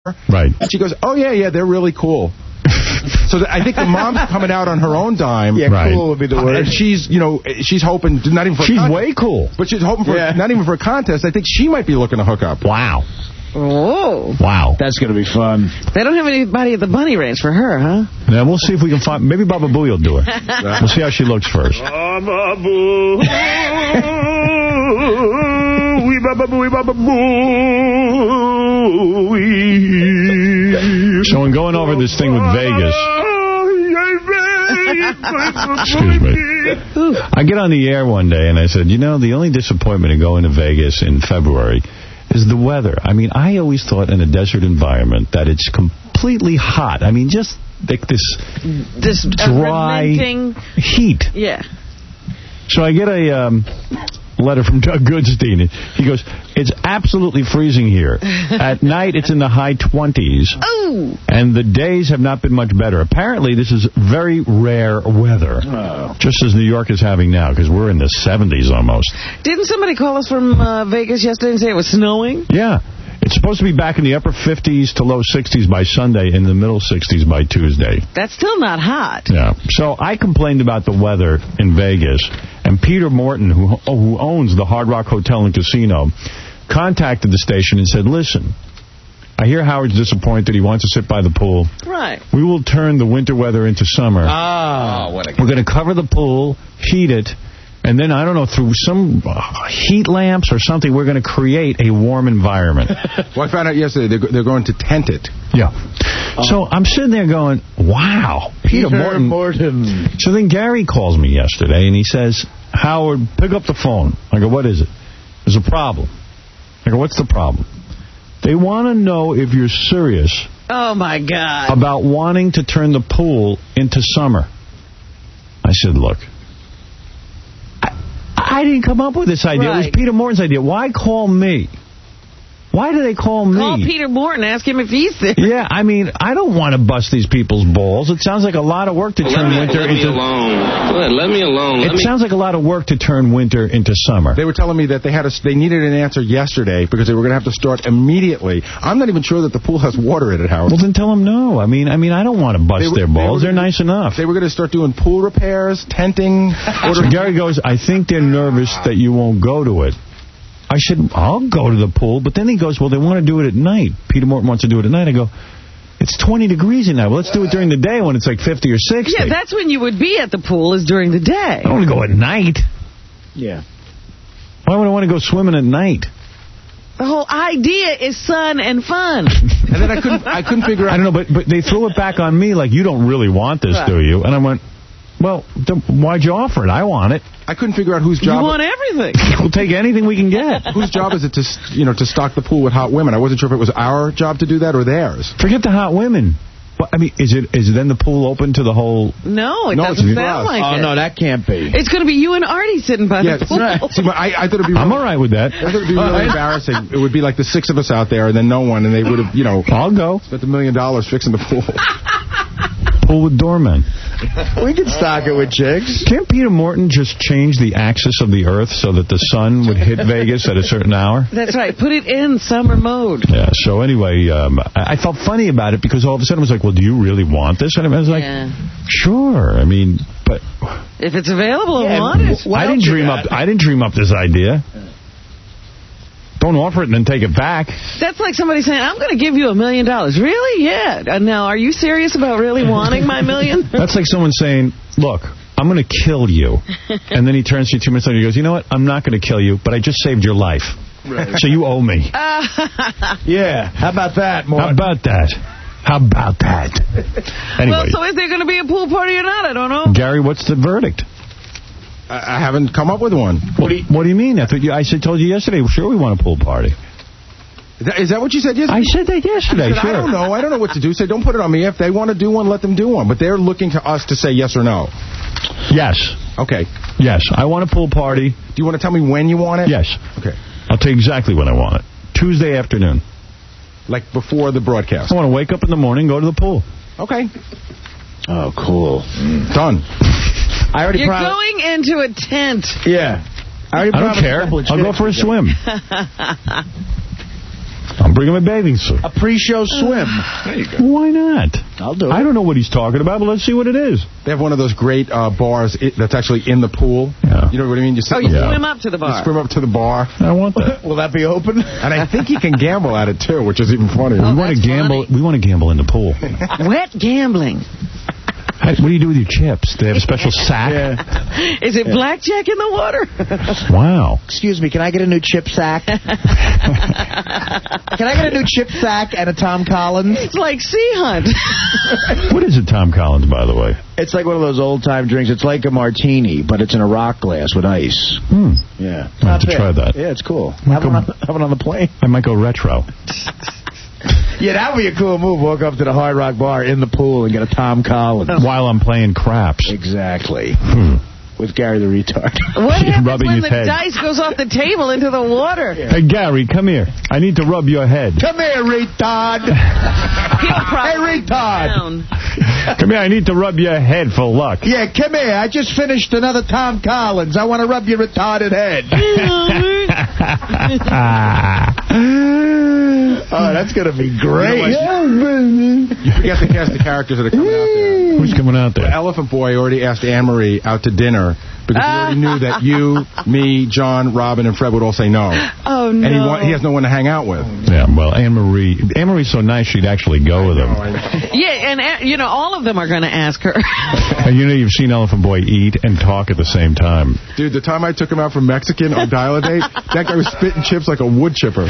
Right. And she goes, oh, yeah, they're really cool. So I think the mom's coming out on her own dime. Yeah, right. Cool would be the word. And she's, she's hoping, not even for a She's contest, way cool. but she's hoping for, not even for a contest. I think she might be looking to hook up. Wow. Oh. Wow. That's going to be fun. They don't have anybody at the bunny ranch for her, huh? Now, we'll see if we can find... Maybe Baba Booey will do her. We'll see how she looks first. Baba Boo. Baba Booey, Baba Booey. So in going over this thing with Vegas... Excuse me. I get on the air one day and I said, the only disappointment in going to Vegas in February is the weather. I mean, I always thought in a desert environment that it's completely hot. I mean, just like this dry heat. Yeah. So I get a letter from Doug Goodstein. He goes, it's absolutely freezing here. At night, it's in the high 20s. Oh. And the days have not been much better. Apparently, this is very rare weather. Oh. Just as New York is having now, because we're in the 70s almost. Didn't somebody call us from Vegas yesterday and say it was snowing? Yeah. It's supposed to be back in the upper 50s to low 60s by Sunday, in the middle 60s by Tuesday. That's still not hot. Yeah. So I complained about the weather in Vegas, and Peter Morton, who owns the Hard Rock Hotel and Casino, contacted the station and said, listen, I hear Howard's disappointed. He wants to sit by the pool. Right. We will turn the winter weather into summer. What a We're going to cover the pool, heat it, and then, I don't know, through some heat lamps or something, we're going to create a warm environment. Well, I found out yesterday they're going to tent it. Yeah. So I'm sitting there going, wow, Peter Morton. So then Gary calls me yesterday, and he says, Howard, pick up the phone. I go, what is it? There's a problem. I go, what's the problem? They want to know if you're serious. Oh, my God. About wanting to turn the pool into summer. I said, look. I didn't come up with this idea. Right. It was Peter Morton's idea. Why call me? Why do they call me? Call Peter Morton. Ask him if he's there. Yeah, I mean, I don't want to bust these people's balls. It sounds like a lot of work to turn winter into... Let me alone. Go ahead, let me alone. It sounds like a lot of work to turn winter into summer. They were telling me that they needed an answer yesterday because they were going to have to start immediately. I'm not even sure that the pool has water in it, Howard. Well, then tell them no. I mean, I don't want to bust their balls. They're nice enough. They were going to start doing pool repairs, tenting. So Gary goes, I think they're nervous that you won't go to it. I said, I'll go to the pool. But then he goes, well, they want to do it at night. Peter Morton wants to do it at night. I go, it's 20 degrees in there. Well, let's do it during the day when it's like 50 or 60. Yeah, that's when you would be at the pool, is during the day. I don't want to go at night. Yeah. Why would I want to go swimming at night? The whole idea is sun and fun. And then I couldn't figure out. I don't know, but they threw it back on me like, you don't really want this, do you? And I went, well, why'd you offer it? I want it. I couldn't figure out whose job... You want everything. We'll take anything we can get. Whose job is it to stock the pool with hot women? I wasn't sure if it was our job to do that or theirs. Forget the hot women. Well, I mean, is then the pool open to the whole... No, it doesn't sound like it. Oh, no, that can't be. It's going to be you and Artie sitting by the pool. Right. See, I thought it'd be... I'm all right with that. I thought it'd be really embarrassing. It would be like the 6 of us out there and then no one, and they would have, I'll go. spent $1 million fixing the pool. Pool with doormen. We could stock it with chicks. Can't Peter Morton just change the axis of the Earth so that the sun would hit Vegas at a certain hour? That's right. Put it in summer mode. Yeah, so anyway, I felt funny about it because all of a sudden I was like, well, do you really want this? And I was like, sure. I mean, but... If it's available, I want it. I didn't dream up this idea. Don't offer it and then take it back. That's like somebody saying, I'm going to give you $1 million. Really? Yeah. Now, are you serious about really wanting my $1 million? That's like someone saying, look, I'm going to kill you. And then he turns to you 2 minutes later and he goes, you know what? I'm not going to kill you, but I just saved your life. Right. So you owe me. Yeah. How about that, Mark? How about that? How about that? Anyway. Well, so is there going to be a pool party or not? I don't know. Gary, what's the verdict? I haven't come up with one. What do you mean? I told you yesterday, sure, we want a pool party. Is that what you said yesterday? I said that yesterday, sure. I don't know. I don't know what to do. Say, don't put it on me. If they want to do one, let them do one. But they're looking to us to say yes or no. Yes. Okay. Yes. I want a pool party. Do you want to tell me when you want it? Yes. Okay. I'll tell you exactly when I want it. Tuesday afternoon. Like before the broadcast? I want to wake up in the morning, go to the pool. Okay. Oh, cool. Done. You're going into a tent. Yeah. I don't care. I'll go for a swim. I'm bringing my bathing suit. A pre-show swim. There you go. Why not? I'll do it. I don't know what he's talking about, but let's see what it is. They have one of those great bars that's actually in the pool. Yeah. You know what I mean? You sit Oh, in you the pool, swim up to the you bar. swim up to the bar. I want that. Will that be open? And I think you can gamble at it, too, which is even funnier. We want to that's gamble. funny. We want to gamble in the pool. Wet gambling. What do you do with your chips? They have a special sack? Is it blackjack in the water? Wow. Excuse me, can I get a new chip sack? Can I get a new chip sack and a Tom Collins? It's like Sea Hunt. What is it, Tom Collins, by the way? It's like one of those old-time drinks. It's like a martini, but it's in a rock glass with ice. Yeah. I have to try that. Yeah, it's cool. Have it on the plane. I might go retro. Yeah, that would be a cool move. Walk up to the Hard Rock Bar in the pool and get a Tom Collins. While I'm playing craps. Exactly. With Gary the retard. What happens Rubbing when his the head. dice goes off the table into the water? Hey, Gary, come here. I need to rub your head. Come here, retard. Hey, retard. Come here, I need to rub your head for luck. Yeah, come here. I just finished another Tom Collins. I want to rub your retarded head. Oh, that's going to be great. You forget to cast the characters that are coming out there. Who's coming out there? Elephant Boy already asked Anne-Marie out to dinner because he already knew that you, me, John, Robin, and Fred would all say no. Oh, no. And he has no one to hang out with. Yeah, well, Anne-Marie's so nice she'd actually go with him. Yeah, and, all of them are going to ask her. And you've seen Elephant Boy eat and talk at the same time. Dude, the time I took him out for Mexican on Dial-A-Date, that guy was spitting chips like a wood chipper.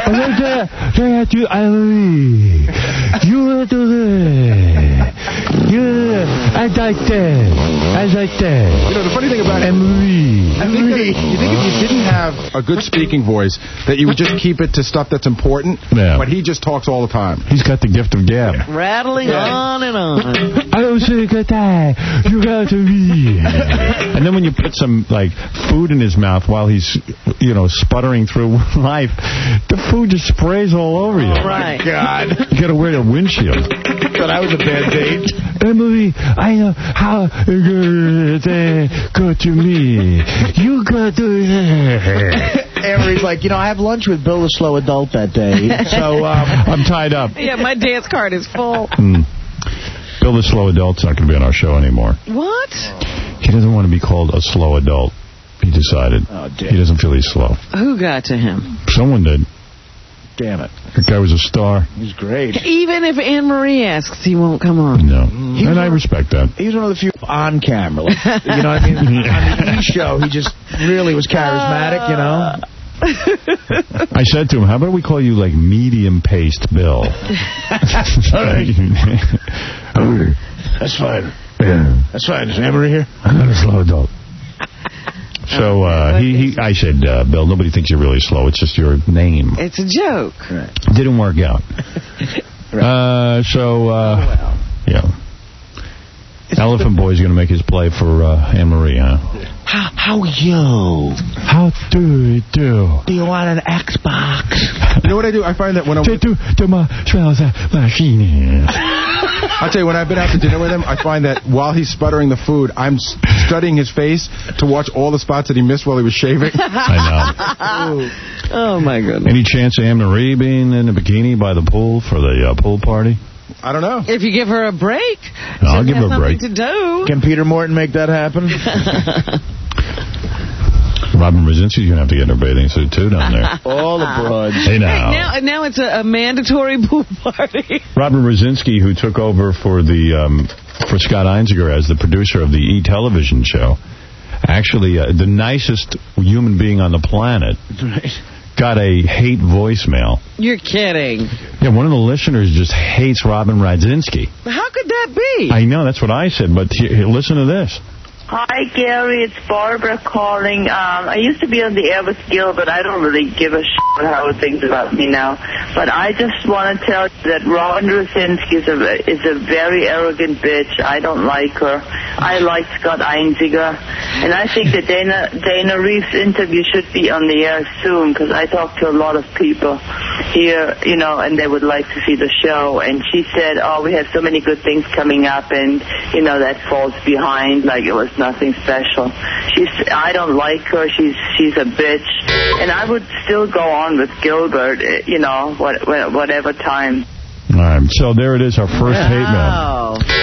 I like that. You know, the funny thing about Anne-Marie, you think if you didn't have a good speaking voice, that you would just keep it to stuff that's important, but he just talks all the time. He's got the gift of gab. Rattling on and on. I don't say good day. You got to be. And then when you put some, food in his mouth while he's, sputtering through life, the food just sprays all over you. Right. God. You got to wear a windshield. So that was a bad date. Emily, I know how good they go to me. You got to... Emery's like, I have lunch with Bill the Slow Adult that day, so... I'm tied up. Yeah, my dance card is full. Bill the Slow Adult's not going to be on our show anymore. What? He doesn't want to be called a slow adult. He decided. Oh, damn. He doesn't feel he's slow. Who got to him? Someone did. Damn it. That guy was a star. He's great. Even if Anne-Marie asks, he won't come on. No. And I respect that. He was one of the few on camera. You know what I mean? On the E! show, he just really was charismatic, I said to him, how about we call you, medium-paced Bill? That's fine. Yeah. That's fine. Is Anne-Marie here? I'm not a slow adult. So I said, Bill, nobody thinks you're really slow. It's just your name. It's a joke. Right. Didn't work out. Yeah. Elephant Boy's going to make his play for Anne-Marie, huh? How do you do? Do you want an Xbox? You know what I do? I find that when I'm... I'll tell you, when I've been out to dinner with him, I find that while he's sputtering the food, I'm studying his face to watch all the spots that he missed while he was shaving. I know. Oh, my goodness. Any chance of Anne-Marie being in a bikini by the pool for the pool party? I don't know. If you give her a break. I'll give her a break. To do. Can Peter Morton make that happen? Robin Brzezinski's going to have to get in her bathing suit, too, down there. All the broads. Hey, now. Hey, now it's a mandatory pool party. Robin Brzezinski, who took over for Scott Einziger as the producer of the E! television show, actually the nicest human being on the planet, got a hate voicemail. You're kidding. Yeah, one of the listeners just hates Robin Brzezinski. How could that be? I know, that's what I said, but listen to this. Hi, Gary. It's Barbara calling. I used to be on the air with Gil, but I don't really give a shit what Howard thinks about me now. But I just want to tell you that Robin Brzezinski is a very arrogant bitch. I don't like her. I like Scott Einziger. And I think that Dana Reeves' interview should be on the air soon, because I talked to a lot of people here, and they would like to see the show. And she said, we have so many good things coming up, and, that falls behind like it was nothing special. I don't like her. She's a bitch. And I would still go on with Gilbert, whatever time. All right, so there it is, our first hate mail.